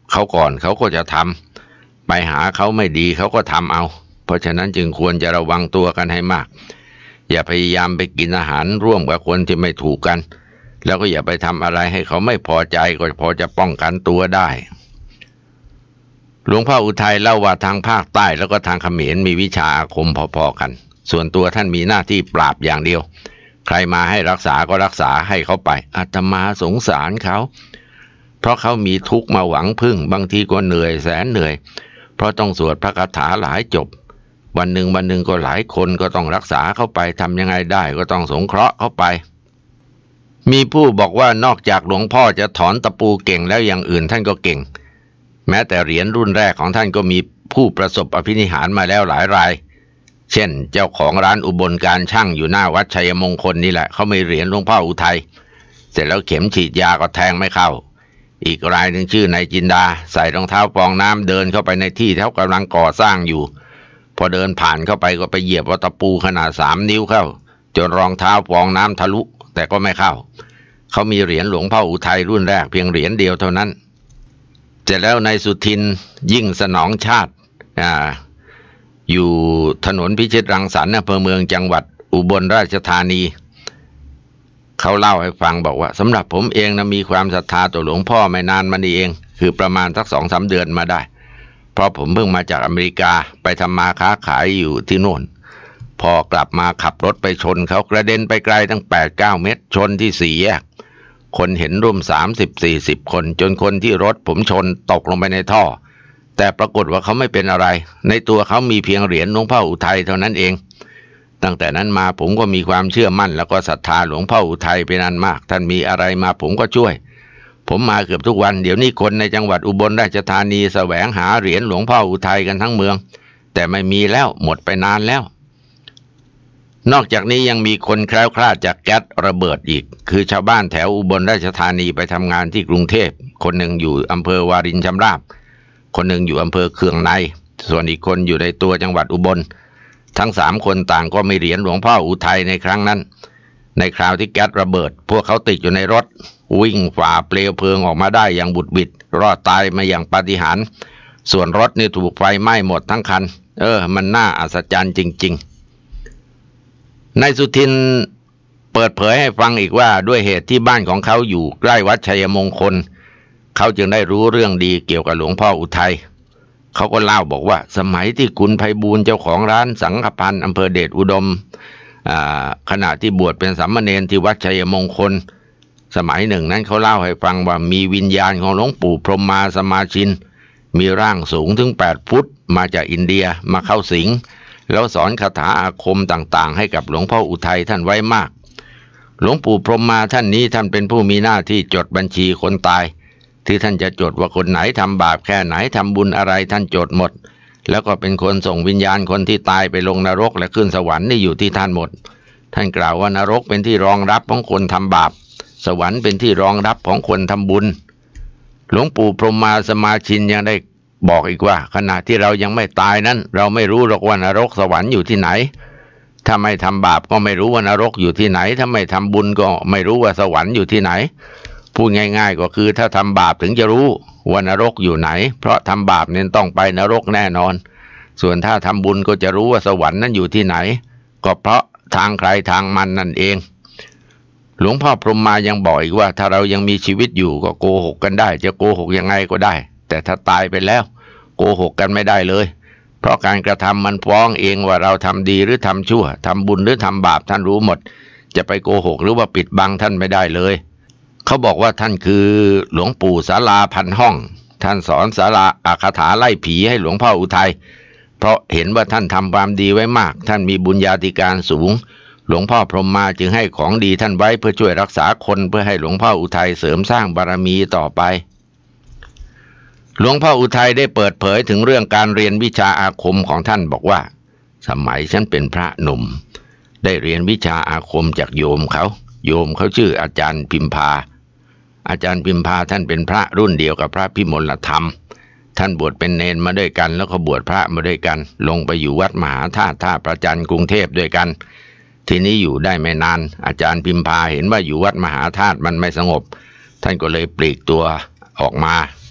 เขาก่อนเขาก็จะทำไปหาเขาไม่ดีเขาก็ทำเอาเพราะฉะนั้นจึงควรจะระวังตัวกันให้มากอย่าพยายามไปกินอาหารร่วมกับคนที่ไม่ถูกกันแล้วก็อย่าไปทำอะไรให้เขาไม่พอใจก็พอจะป้องกันตัวได้หลวงพ่ออุทัยเล่าว่าทางภาคใต้แล้วก็ทางเขมรมีวิชาอาคมพอๆกันส่วนตัวท่านมีหน้าที่ปราบอย่างเดียวใครมาให้รักษาก็รักษาให้เขาไปอาตมาสงสารเขาเพราะเขามีทุกข์มาหวังพึ่งบางทีก็เหนื่อยแสนเหนื่อยเพราะต้องสวดพระคาถาหลายจบวันหนึ่งก็หลายคนก็ต้องรักษาเขาไปทำยังไงได้ก็ต้องสงเคราะห์เขาไปมีผู้บอกว่านอกจากหลวงพ่อจะถอนตะปูเก่งแล้วอย่างอื่นท่านก็เก่งแม้แต่เหรียญรุ่นแรกของท่านก็มีผู้ประสบอภินิหารมาแล้วหลายรายเช่นเจ้าของร้านอุบลการช่างอยู่หน้าวัดชัยมงคลนี่แหละเขามีเหรียญหลวงพ่ออุทัยเสร็จแล้วเข็มฉีดยาก็แทงไม่เข้าอีกรายหนึ่งชื่อนายจินดาใส่รองเท้าฟองน้ำเดินเข้าไปในที่ที่เขากำลังก่อสร้างอยู่พอเดินผ่านเข้าไปก็ไปเหยียบตะปูขนาด3 นิ้วเข้าจนรองเท้าฟองน้ำทะลุแต่ก็ไม่เข้าเขามีเหรียญหลวงพ่ออุทัยรุ่นแรกเพียงเหรียญเดียวเท่านั้นเสร็จแล้วนายสุทินยิ่งสนองชาติอยู่ถนนพิชิตรังสรรค์อำเภอเมืองจังหวัดอุบลราชธานีเขาเล่าให้ฟังบอกว่าสำหรับผมเองนะมีความศรัทธาต่อหลวงพ่อไม่นานมานี้เองคือประมาณสัก2-3 เดือนมาได้เพราะผมเพิ่งมาจากอเมริกาไปทำมาค้าขายอยู่ที่โน่นพอกลับมาขับรถไปชนเขากระเด็นไปไกลตั้ง 8-9 เมตรชนที่4 แยกคนเห็นร่วม 30-40 คนจนคนที่รถผมชนตกลงไปในท่อแต่ปรากฏว่าเขาไม่เป็นอะไรในตัวเขามีเพียงเหรียญหลวงพ่ออุทัยเท่านั้นเองตั้งแต่นั้นมาผมก็มีความเชื่อมั่นแล้วก็ศรัทธาหลวงพ่ออุทัยเป็นอันมากท่านมีอะไรมาผมก็ช่วยผมมาเกือบทุกวันเดี๋ยวนี้คนในจังหวัดอุบลราชธานีแสวงหาเหรียญหลวงพ่ออุทัยกันทั้งเมืองแต่ไม่มีแล้วหมดไปนานแล้วนอกจากนี้ยังมีคนแคล้วคลาดจากแก๊สระเบิดอีกคือชาวบ้านแถวอุบลราชธานีไปทำงานที่กรุงเทพคนหนึ่งอยู่อำเภอวารินชำราบคนหนึ่งอยู่อำเภอเคืองในส่วนอีกคนอยู่ในตัวจังหวัดอุบลทั้ง3 คนต่างก็มีเหรียญหลวงพ่ออุทัยในครั้งนั้นในคราวที่แก๊สระเบิดพวกเขาติดอยู่ในรถวิ่งฝ่าเปลวเพลิงออกมาได้อย่างบุดบิดรอดตายมาอย่างปาฏิหาริย์ส่วนรถนี่ถูกไฟไหม้หมดทั้งคันมันน่าอัศจรรย์จริงๆนายสุทินเปิดเผยให้ฟังอีกว่าด้วยเหตุที่บ้านของเขาอยู่ใกล้วัดชัยมงคลเขาจึงได้รู้เรื่องดีเกี่ยวกับหลวงพ่ออุทัยเขาก็เล่าบอกว่าสมัยที่คุณไพบูลย์เจ้าของร้านสังฆพันธ์อำเภอเดชอุดมขณะที่บวชเป็นสามเณรที่วัดชัยมงคลสมัยหนึ่งนั้นเขาเล่าให้ฟังว่ามีวิญญาณของหลวงปู่พรหมมาสมาชินมีร่างสูงถึง8 ฟุตมาจากอินเดียมาเข้าสิงแล้วสอนคาถาอาคมต่างๆให้กับหลวงพ่ออุทัยท่านไว้มากหลวงปู่พรหมมาท่านนี้ท่านเป็นผู้มีหน้าที่จดบัญชีคนตายที่ท่านจะจดว่าคนไหนทำบาปแค่ไหนทำบุญอะไรท่านจดหมดแล้วก็เป็นคนส่งวิญญาณคนที่ตายไปลงนรกและขึ้นสวรรค์นี่อยู่ที่ท่านหมดท่านกล่าวว่านรกเป็นที่รองรับของคนทำบาปสวรรค์เป็นที่รองรับของคนทำบุญหลวงปู่พรหมมาสมาชินยังได้บอกอีกว่าขณะที่เรายังไม่ตายนั้นเราไม่รู้หรอกว่านรกสวรรค์อยู่ที่ไหนถ้าไม่ทำบาปก็ไม่รู้ว่านรกอยู่ที่ไหนถ้าไม่ทำบุญก็ไม่รู้ว่าสวรรค์อยู่ที่ไหนพูดง่ายๆก็คือถ้าทำบาปถึงจะรู้ว่านรกอยู่ไหนเพราะทำบาปเนี่ยต้องไปนรกแน่นอนส่วนถ้าทำบุญก็จะรู้ว่าสวรรค์นั้นอยู่ที่ไหนก็เพราะทางใครทางมันนั่นเองหลวงพ่อพรหมมายังบอกอีกว่าถ้าเรายังมีชีวิตอยู่ก็โกหกกันได้จะโกหกยังไงก็ได้แต่ถ้าตายไปแล้วโกหกกันไม่ได้เลยเพราะการกระทำมันฟ้องเองว่าเราทำดีหรือทำชั่วทำบุญหรือทำบาปท่านรู้หมดจะไปโกหกหรือว่าปิดบังท่านไม่ได้เลยเขาบอกว่าท่านคือหลวงปู่ศาลาพันห้องท่านสอนศาลาคาถาไล่ผีให้หลวงพ่ออุทัยเพราะเห็นว่าท่านทำความดีไว้มากท่านมีบุญญาธิการสูงหลวงพ่อพรหมมาจึงให้ของดีท่านไว้เพื่อช่วยรักษาคนเพื่อให้หลวงพ่ออุทัยเสริมสร้างบารมีต่อไปหลวงพ่ออุทัยได้เปิดเผยถึงเรื่องการเรียนวิชาอาคมของท่านบอกว่าสมัยฉันเป็นพระหนุ่มได้เรียนวิชาอาคมจากโยมเขาชื่ออาจารย์พิมพาอาจารย์พิมพาท่านเป็นพระรุ่นเดียวกับพระพิมลธรรมท่านบวชเป็นเณรมาด้วยกันแล้วก็บวชพระมาด้วยกันลงไปอยู่วัดมหาธาตุท่าประจันกรุงเทพด้วยกันทีนี้อยู่ได้ไม่นานอาจารย์พิมพาเห็นว่าอยู่วัดมหาธาตุมันไม่สงบท่านก็เลยปลีกตัวออกมา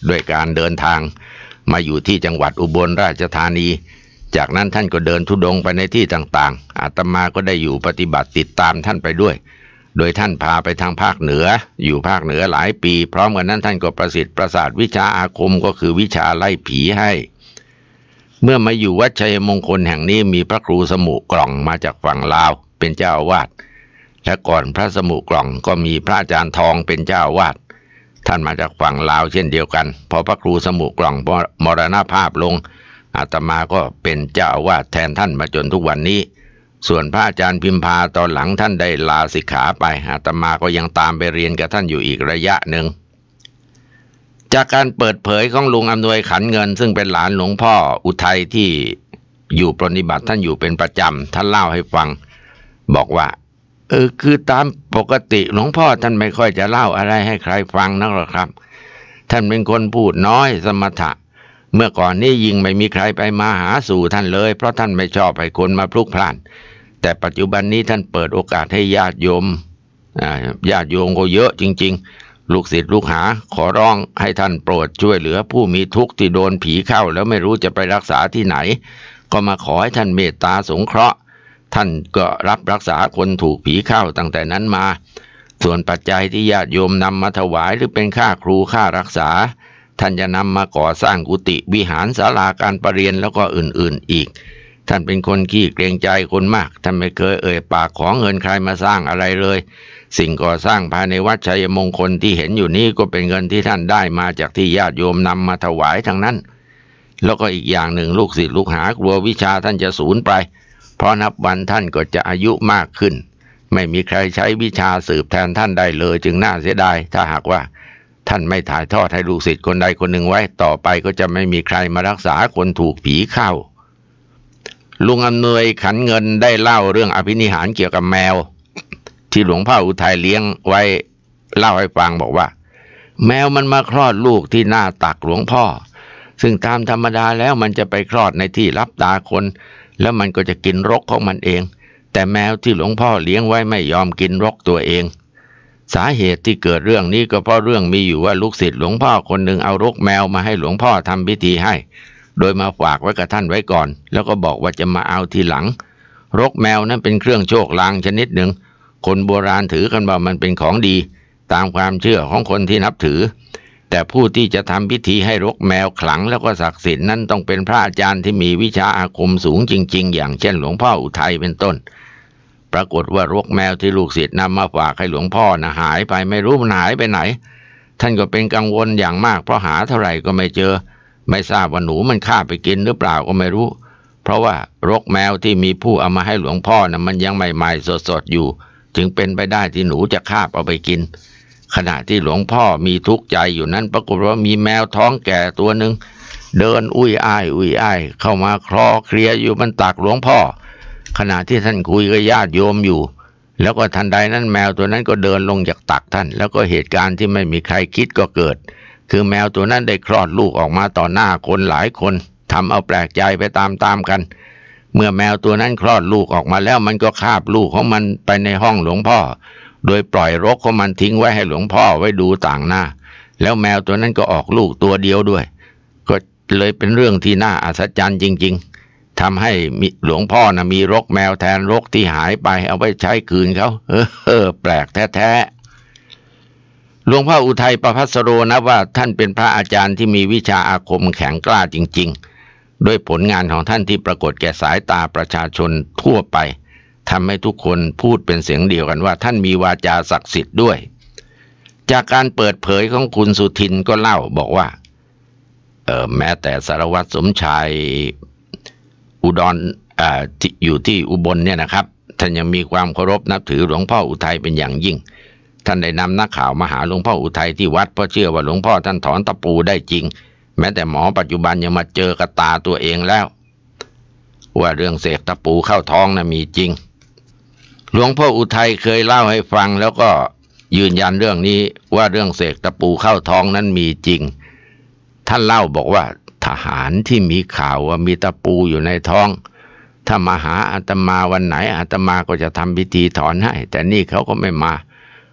ด้วยการเดินทางมาอยู่ที่จังหวัดอุบลราชธานีจากนั้นท่านก็เดินธุดงค์ไปในที่ต่างๆอาตมาก็ได้อยู่ปฏิบัติติดตามท่านไปด้วยโดยท่านพาไปทางภาคเหนืออยู่ภาคเหนือหลายปีพร้อมกันนั้นท่านก็ประสิทธิ์ประสาทวิชาอาคมก็คือวิชาไล่ผีให้เมื่อมาอยู่วัดชัยมงคลแห่งนี้มีพระครูสมุกล่องมาจากฝั่งลาวเป็นเจ้าอาวาสและก่อนพระสมุกล่องก็มีพระอาจารย์ทองเป็นเจ้าอาวาสท่านมาจากฝั่งลาวเช่นเดียวกันพอพระครูสมุกล่องมรณภาพลงอาตมาก็เป็นเจ้าอาวาสแทนท่านมาจนทุกวันนี้ส่วนพระอาจารย์พิมพาตอนหลังท่านได้ลาสิกขาไปอาตมาก็ยังตามไปเรียนกับท่านอยู่อีกระยะหนึ่งจากการเปิดเผยของลุงอำนวยขันเงินซึ่งเป็นหลานหลวงพ่ออุทัยที่อยู่ปฏิบัติท่านอยู่เป็นประจำท่านเล่าให้ฟังบอกว่าคือตามปกติหลวงพ่อท่านไม่ค่อยจะเล่าอะไรให้ใครฟังนักหรอกครับท่านเป็นคนพูดน้อยสมถะเมื่อก่อนนี้ยิ่งไม่มีใครไปมาหาสู่ท่านเลยเพราะท่านไม่ชอบให้คนมาพลุกพล่านแต่ปัจจุบันนี้ท่านเปิดโอกาสให้ญาติโยมก็เยอะจริงๆลูกศิษย์ลูกหาขอร้องให้ท่านโปรดช่วยเหลือผู้มีทุกข์ที่โดนผีเข้าแล้วไม่รู้จะไปรักษาที่ไหนก็มาขอให้ท่านเมตตาสงเคราะห์ท่านก็รับรักษาคนถูกผีเข้าตั้งแต่นั้นมาส่วนปัจจัยที่ญาติโยมนำมาถวายหรือเป็นค่าครูค่ารักษาท่านจะนำมาก่อสร้างกุฏิวิหารศาลาการประเรียนแล้วก็อื่นๆอีกท่านเป็นคนขี้เกรงใจคนมากท่านไม่เคยปากขอเงินใครมาสร้างอะไรเลยสิ่งก่อสร้างภายในวัดชัยมงคลที่เห็นอยู่นี้ก็เป็นเงินที่ท่านได้มาจากที่ญาติโยมนำมาถวายทั้งนั้นแล้วก็อีกอย่างหนึ่งลูกศิษย์ลูกหากลัววิชาท่านจะสูญไปเพราะนับวันท่านก็จะอายุมากขึ้นไม่มีใครใช้วิชาสืบแทนท่านได้เลยจึงน่าเสียดายถ้าหากว่าท่านไม่ถ่ายทอดให้ลูกศิษย์คนใดคนหนึ่งไว้ต่อไปก็จะไม่มีใครมารักษาคนถูกผีเข้าลุงอำนวยขันเงินได้เล่าเรื่องอภินิหารเกี่ยวกับแมวที่หลวงพ่ออุทัยเลี้ยงไว้เล่าให้ฟังบอกว่าแมวมันมาคลอดลูกที่หน้าตักหลวงพ่อซึ่งตามธรรมดาแล้วมันจะไปคลอดในที่รับตาคนแล้วมันก็จะกินรกของมันเองแต่แมวที่หลวงพ่อเลี้ยงไว้ไม่ยอมกินรกตัวเองสาเหตุที่เกิดเรื่องนี้ก็เพราะเรื่องมีอยู่ว่าลูกศิษย์หลวงพ่อคนหนึ่งเอารกแมวมาให้หลวงพ่อทำพิธีให้โดยมาฝากไว้กับท่านไว้ก่อนแล้วก็บอกว่าจะมาเอาทีหลังรกแมวนั้นเป็นเครื่องโชคลางชนิดหนึ่งคนโบราณถือกันว่ามันเป็นของดีตามความเชื่อของคนที่นับถือแต่ผู้ที่จะทำพิธีให้รกแมวขลังแล้วก็ศักดิ์สิทธิ์นั้นต้องเป็นพระอาจารย์ที่มีวิชาอาคมสูงจริงๆอย่างเช่นหลวงพ่ออุทัยเป็นต้นปรากฏว่ารกแมวที่ลูกศิษย์นำมาฝากให้หลวงพ่อหายไปไม่รู้มันหายไปไหนท่านก็เป็นกังวลอย่างมากเพราะหาเท่าไหร่ก็ไม่เจอไม่ทราบว่าหนูมันฆ่าไปกินหรือเปล่าก็ไม่รู้เพราะว่ารกแมวที่มีผู้เอามาให้หลวงพ่อมันยังใหม่ๆสดๆอยู่จึงเป็นไปได้ที่หนูจะฆ่าเอาไปกินขณะที่หลวงพ่อมีทุกข์ใจอยู่นั้นปรากฏว่ามีแมวท้องแก่ตัวหนึ่งเดินอุ้ยอ้ายเข้ามาคลอเคลียอยู่บนตักหลวงพ่อขณะที่ท่านคุยกับญาติโยมอยู่แล้วก็ทันใดนั้นแมวตัวนั้นก็เดินลงจากตักท่านแล้วก็เหตุการณ์ที่ไม่มีใครคิดก็เกิดคือแมวตัวนั้นได้คลอดลูกออกมาต่อหน้าคนหลายคนทำเอาแปลกใจไปตามกันเมื่อแมวตัวนั้นคลอดลูกออกมาแล้วมันก็คาบลูกของมันไปในห้องหลวงพ่อโดยปล่อยรกของมันทิ้งไว้ให้หลวงพ่อไว้ดูต่างหน้าแล้วแมวตัวนั้นก็ออกลูกตัวเดียวด้วยก็เลยเป็นเรื่องที่น่าอัศจรรย์จริงๆทำให้หลวงพ่อมีรกแมวแทนรกที่หายไปเอาไปใช้คืนเขาแปลกแท้ๆหลวงพ่ออุทัยประภัสโรนะว่าท่านเป็นพระอาจารย์ที่มีวิชาอาคมแข็งกล้าจริงๆด้วยผลงานของท่านที่ปรากฏแก่สายตาประชาชนทั่วไปทำให้ทุกคนพูดเป็นเสียงเดียวกันว่าท่านมีวาจาศักดิ์สิทธิ์ด้วยจากการเปิดเผยของคุณสุทินก็เล่าบอกว่าแม้แต่สารวัตรสมชายอุดรอยู่ที่อุบลเนี่ยนะครับท่านยังมีความเคารพนับถือหลวงพ่ออุทัยเป็นอย่างยิ่งท่านได้นำนักข่าวมาหาหลวงพ่ออุทัยที่วัดเพราะเชื่อว่าหลวงพ่อท่านถอนตะปูได้จริงแม้แต่หมอปัจจุบันยังมาเจอกับตาตัวเองแล้วว่าเรื่องเสกตะปูเข้าท้องมีจริงหลวงพ่ออุทัยเคยเล่าให้ฟังแล้วก็ยืนยันเรื่องนี้ว่าเรื่องเสกตะปูเข้าท้องนั้นมีจริงท่านเล่าบอกว่าทหารที่มีข่าวว่ามีตะปูอยู่ในท้องถ้ามาหาอาตมาวันไหนอาตมาก็จะทำพิธีถอนให้แต่นี่เขาก็ไม่มา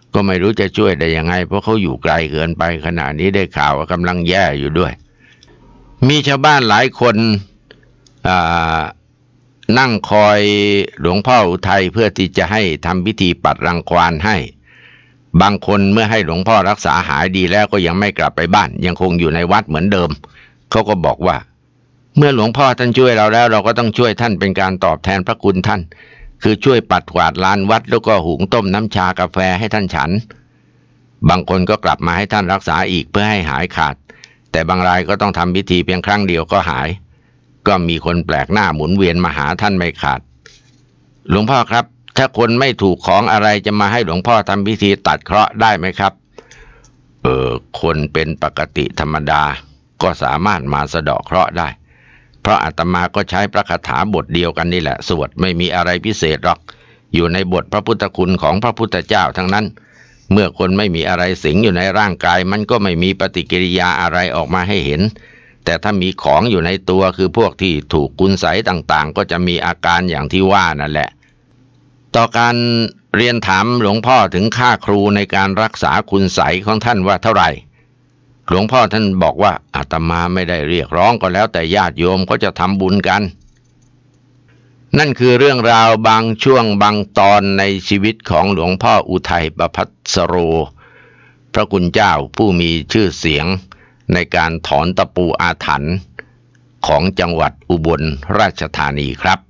ก็ไม่รู้จะช่วยได้ยังไงเพราะเขาอยู่ไกลเกินไปขณะนี้ได้ข่าวว่ากำลังแย่อยู่ด้วยมีชาวบ้านหลายคนนั่งคอยหลวงพ่ออุทัยเพื่อที่จะให้ทำพิธีปัดรังควานให้บางคนเมื่อให้หลวงพ่อรักษาหายดีแล้วก็ยังไม่กลับไปบ้านยังคงอยู่ในวัดเหมือนเดิมเขาก็บอกว่าเมื่อหลวงพ่อท่านช่วยเราแล้วเราก็ต้องช่วยท่านเป็นการตอบแทนพระคุณท่านคือช่วยปัดกวาดลานวัดแล้วก็หุงต้มน้ำชากาแฟให้ท่านฉันบางคนก็กลับมาให้ท่านรักษาอีกเพื่อให้หายขาดแต่บางรายก็ต้องทำพิธีเพียงครั้งเดียวก็หายก็มีคนแปลกหน้าหมุนเวียนมาหาท่านไม่ขาดหลวงพ่อครับถ้าคนไม่ถูกของอะไรจะมาให้หลวงพ่อทำพิธีตัดเคราะห์ได้ไหมครับคนเป็นปกติธรรมดาก็สามารถมาสะเดาะเคราะห์ได้เพราะอาตมาก็ใช้พระคาถาบทเดียวกันนี่แหละสวดไม่มีอะไรพิเศษหรอกอยู่ในบทพระพุทธคุณของพระพุทธเจ้าทั้งนั้นเมื่อคนไม่มีอะไรสิงอยู่ในร่างกายมันก็ไม่มีปฏิกิริยาอะไรออกมาให้เห็นแต่ถ้ามีของอยู่ในตัวคือพวกที่ถูกคุณไสยต่างๆก็จะมีอาการอย่างที่ว่านั่นแหละต่อการเรียนถามหลวงพ่อถึงค่าครูในการรักษาคุณไสยของท่านว่าเท่าไหร่หลวงพ่อท่านบอกว่าอาตมาไม่ได้เรียกร้องก็แล้วแต่ญาติโยมก็จะทำบุญกันนั่นคือเรื่องราวบางช่วงบางตอนในชีวิตของหลวงพ่ออุทัยประภัสโรพระคุณเจ้าผู้มีชื่อเสียงในการถอนตะปูอาถรรพ์ของจังหวัดอุบลราชธานีครับ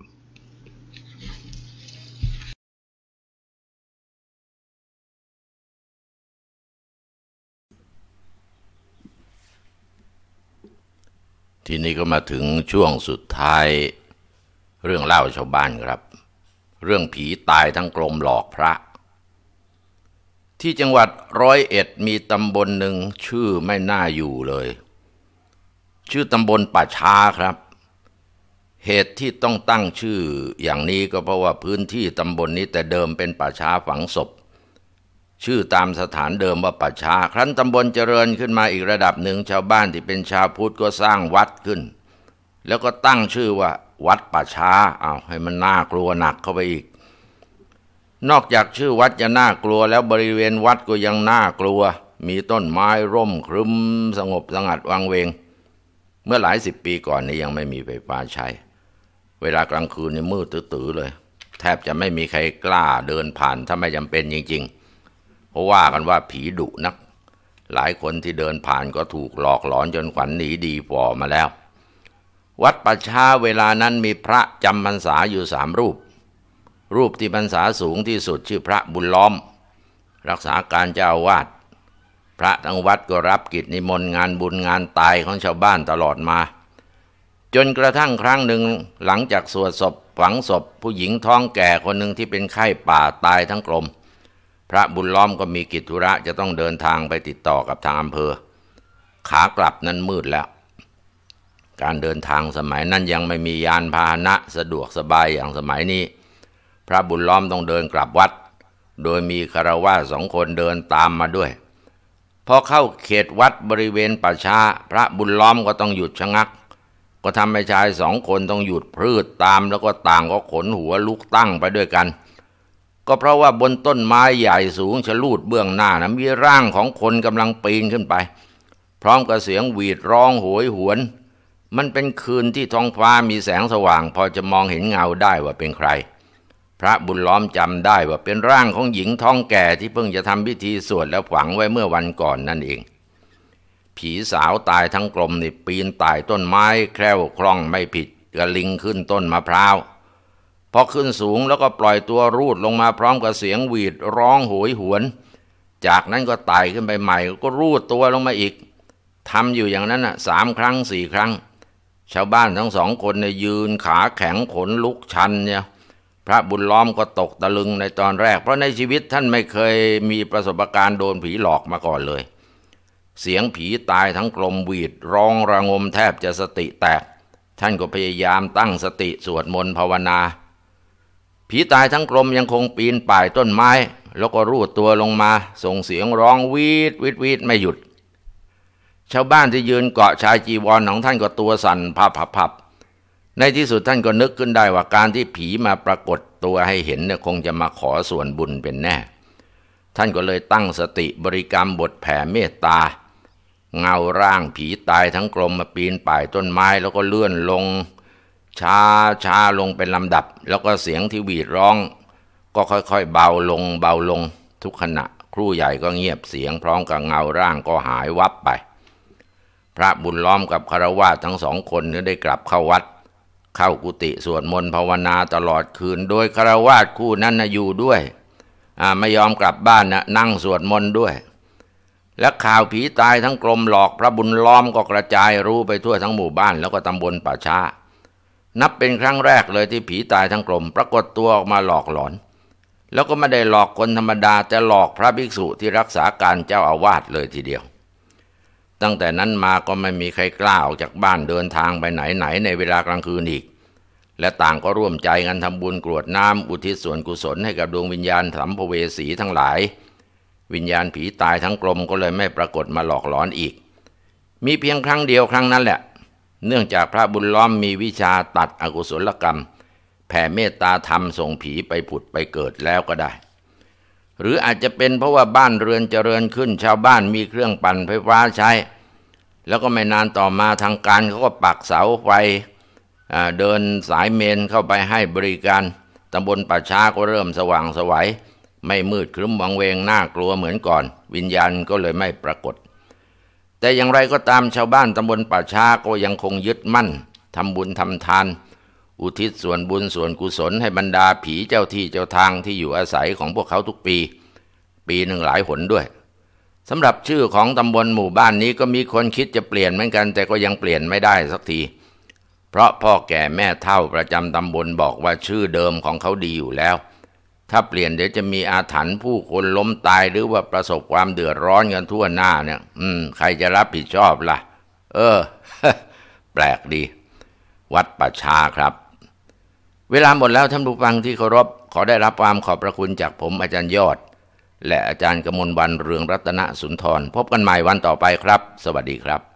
ทีนี้ก็มาถึงช่วงสุดท้ายเรื่องเล่าชาวบ้านครับเรื่องผีตายทั้งกลมหลอกพระที่จังหวัด101มีตำบลหนึ่งชื่อไม่น่าอยู่เลยชื่อตำบลป่าช้าครับเหตุที่ต้องตั้งชื่ออย่างนี้ก็เพราะว่าพื้นที่ตำบลนี้แต่เดิมเป็นป่าช้าฝังศพชื่อตามสถานเดิมว่าป่าช้าครั้นตำบลเจริญขึ้นมาอีกระดับหนึ่งชาวบ้านที่เป็นชาวพุทธก็สร้างวัดขึ้นแล้วก็ตั้งชื่อว่าวัดป่าช้าให้มันน่ากลัวหนักเข้าไปอีกนอกจากชื่อวัดจะน่ากลัวแล้วบริเวณวัดก็ยังน่ากลัวมีต้นไม้ร่มครึ้มสงบสงัดวังเวงเมื่อหลาย10 ปีก่อนนี้ยังไม่มีไฟฟ้าใช้เวลากลางคืนนี่มืดตื้อๆเลยแทบจะไม่มีใครกล้าเดินผ่านถ้าไม่จำเป็นจริงๆเพราะว่ากันว่าผีดุนักหลายคนที่เดินผ่านก็ถูกหลอกหลอนจนขวัญหนีดีฝ่อมาแล้ววัดป่าช้าเวลานั้นมีพระจำพรรษาอยู่3 รูปที่พรรษาสูงที่สุดชื่อพระบุญล้อมรักษาการเจ้าวาดพระทั้งวัดก็รับกิจนิมนต์งานบุญงานตายของชาวบ้านตลอดมาจนกระทั่งครั้งหนึ่งหลังจากสวดศพฝังศพผู้หญิงท้องแก่คนหนึ่งที่เป็นไข้ป่าตายทั้งกลมพระบุญล้อมก็มีกิจธุระจะต้องเดินทางไปติดต่อกับทางอำเภอขากลับนั้นมืดแล้วการเดินทางสมัยนั้นยังไม่มียานพาหนะสะดวกสบายอย่างสมัยนี้พระบุญล้อมต้องเดินกลับวัดโดยมีคฤหัสถ์2 คนเดินตามมาด้วยพอเข้าเขตวัดบริเวณป่าช้าพระบุญล้อมก็ต้องหยุดชะงักก็ทำให้ชาย2 คนต้องหยุดพรืดตามแล้วก็ต่างก็ขนหัวลุกตั้งไปด้วยกันก็เพราะว่าบนต้นไม้ใหญ่สูงชะลูดเบื้องหน้ามีร่างของคนกำลังปีนขึ้นไปพร้อมกับเสียงหวีดร้องโหยหวนมันเป็นคืนที่ท้องฟ้ามีแสงสว่างพอจะมองเห็นเงาได้ว่าเป็นใครพระบุญล้อมจำได้ว่าเป็นร่างของหญิงท้องแก่ที่เพิ่งจะทำพิธีสวดแล้วฝังไว้เมื่อวันก่อนนั่นเองผีสาวตายทั้งกลมนี่ปีนไต่ต้นไม้แคล่วคล่องไม่ผิดกับลิงขึ้นต้นมะพร้าวพอขึ้นสูงแล้วก็ปล่อยตัวรูดลงมาพร้อมกับเสียงหวีดร้องโหยหวนจากนั้นก็ไต่ขึ้นไปใหม่ก็รูดตัวลงมาอีกทำอยู่อย่างนั้น3 ครั้ง 4 ครั้งชาวบ้านทั้ง2 คนเนี่ยยืนขาแข็งขนลุกชันเนี่ยพระบุญล้อมก็ตกตะลึงในตอนแรกเพราะในชีวิตท่านไม่เคยมีประสบการณ์โดนผีหลอกมาก่อนเลยเสียงผีตายทั้งกลมหวีดร้องระงมแทบจะสติแตกท่านก็พยายามตั้งสติสวดมนต์ภาวนาผีตายทั้งกลมยังคงปีนป่ายต้นไม้แล้วก็รูดตัวลงมาส่งเสียงร้องวีดวีดวีดไม่หยุดชาวบ้านที่ยืนเกาะชายจีวรของท่านก็ตัวสั่นพับในที่สุดท่านก็นึกขึ้นได้ว่าการที่ผีมาปรากฏตัวให้เห็นเนี่ยคงจะมาขอส่วนบุญเป็นแน่ท่านก็เลยตั้งสติบริกรรมบทแผ่เมตตาเงาร่างผีตายทั้งกลมมาปีนป่ายต้นไม้แล้วก็เลื่อนลงช้าลงเป็นลำดับแล้วก็เสียงที่หวีดร้องก็ค่อยๆเบาลงทุกขณะครู่ใหญ่ก็เงียบเสียงพร้อมกับเงาร่างก็หายวับไปพระบุญล้อมกับคฤหัสถ์ทั้งสองคนก็ได้กลับเข้าวัดเข้ากุฏิสวดมนต์ภาวนาตลอดคืนโดยคฤหัสถ์คู่นั้นอยู่ด้วยไม่ยอมกลับบ้านนั่งสวดมนต์ด้วยและข่าวผีตายทั้งกรมหลอกพระบุญล้อมก็กระจายรู้ไปทั่วทั้งหมู่บ้านแล้วก็ตำบลป่าช้านับเป็นครั้งแรกเลยที่ผีตายทั้งกรมปรากฏตัวออกมาหลอกหลอนแล้วก็ไม่ได้หลอกคนธรรมดาแต่หลอกพระภิกษุที่รักษาการเจ้าอาวาสเลยทีเดียวตั้งแต่นั้นมาก็ไม่มีใครกล้าออกจากบ้านเดินทางไปไหนในเวลากลางคืนอีกและต่างก็ร่วมใจกันทำบุญกรวดน้ำอุทิศส่วนกุศลให้กับดวงวิญญาณสัมภเวสีทั้งหลายวิญญาณผีตายทั้งกลมก็เลยไม่ปรากฏมาหลอกหลอนอีกมีเพียงครั้งเดียวครั้งนั้นแหละเนื่องจากพระบุญล้อมมีวิชาตัดอกุศลกรรมแผ่เมตตาธรรมส่งผีไปผุดไปเกิดแล้วก็ได้หรืออาจจะเป็นเพราะว่าบ้านเรือนเจริญขึ้นชาวบ้านมีเครื่องปั่นไฟฟ้าใช้แล้วก็ไม่นานต่อมาทางการเขาก็ปักเสาไฟเดินสายเมนเข้าไปให้บริการตำบลป่าช้าก็เริ่มสว่างไสวไม่มืดครึ้มวังเวงน่ากลัวเหมือนก่อนวิญญาณก็เลยไม่ปรากฏแต่อย่างไรก็ตามชาวบ้านตำบลป่าช้าก็ยังคงยึดมั่นทำบุญทำทานอุทิศส่วนบุญส่วนกุศลให้บรรดาผีเจ้าที่เจ้าทางที่อยู่อาศัยของพวกเขาทุกปีหนึ่งหลายหนด้วยสำหรับชื่อของตำบลหมู่บ้านนี้ก็มีคนคิดจะเปลี่ยนเหมือนกันแต่ก็ยังเปลี่ยนไม่ได้สักทีเพราะพ่อแก่แม่เฒ่าประจำตำบลบอกว่าชื่อเดิมของเขาดีอยู่แล้วถ้าเปลี่ยนเดี๋ยวจะมีอาถรรพ์ผู้คนล้มตายหรือว่าประสบความเดือดร้อนกันทั่วหน้าเนี่ยใครจะรับผิดชอบล่ะแปลกดีวัดป่าช้าครับเวลาหมดแล้วท่านผู้ฟังที่เคารพขอได้รับความขอบพระคุณจากผมอาจารย์ยอดและอาจารย์กมลวรรณเรืองรัตนสุนทรพบกันใหม่วันต่อไปครับสวัสดีครับ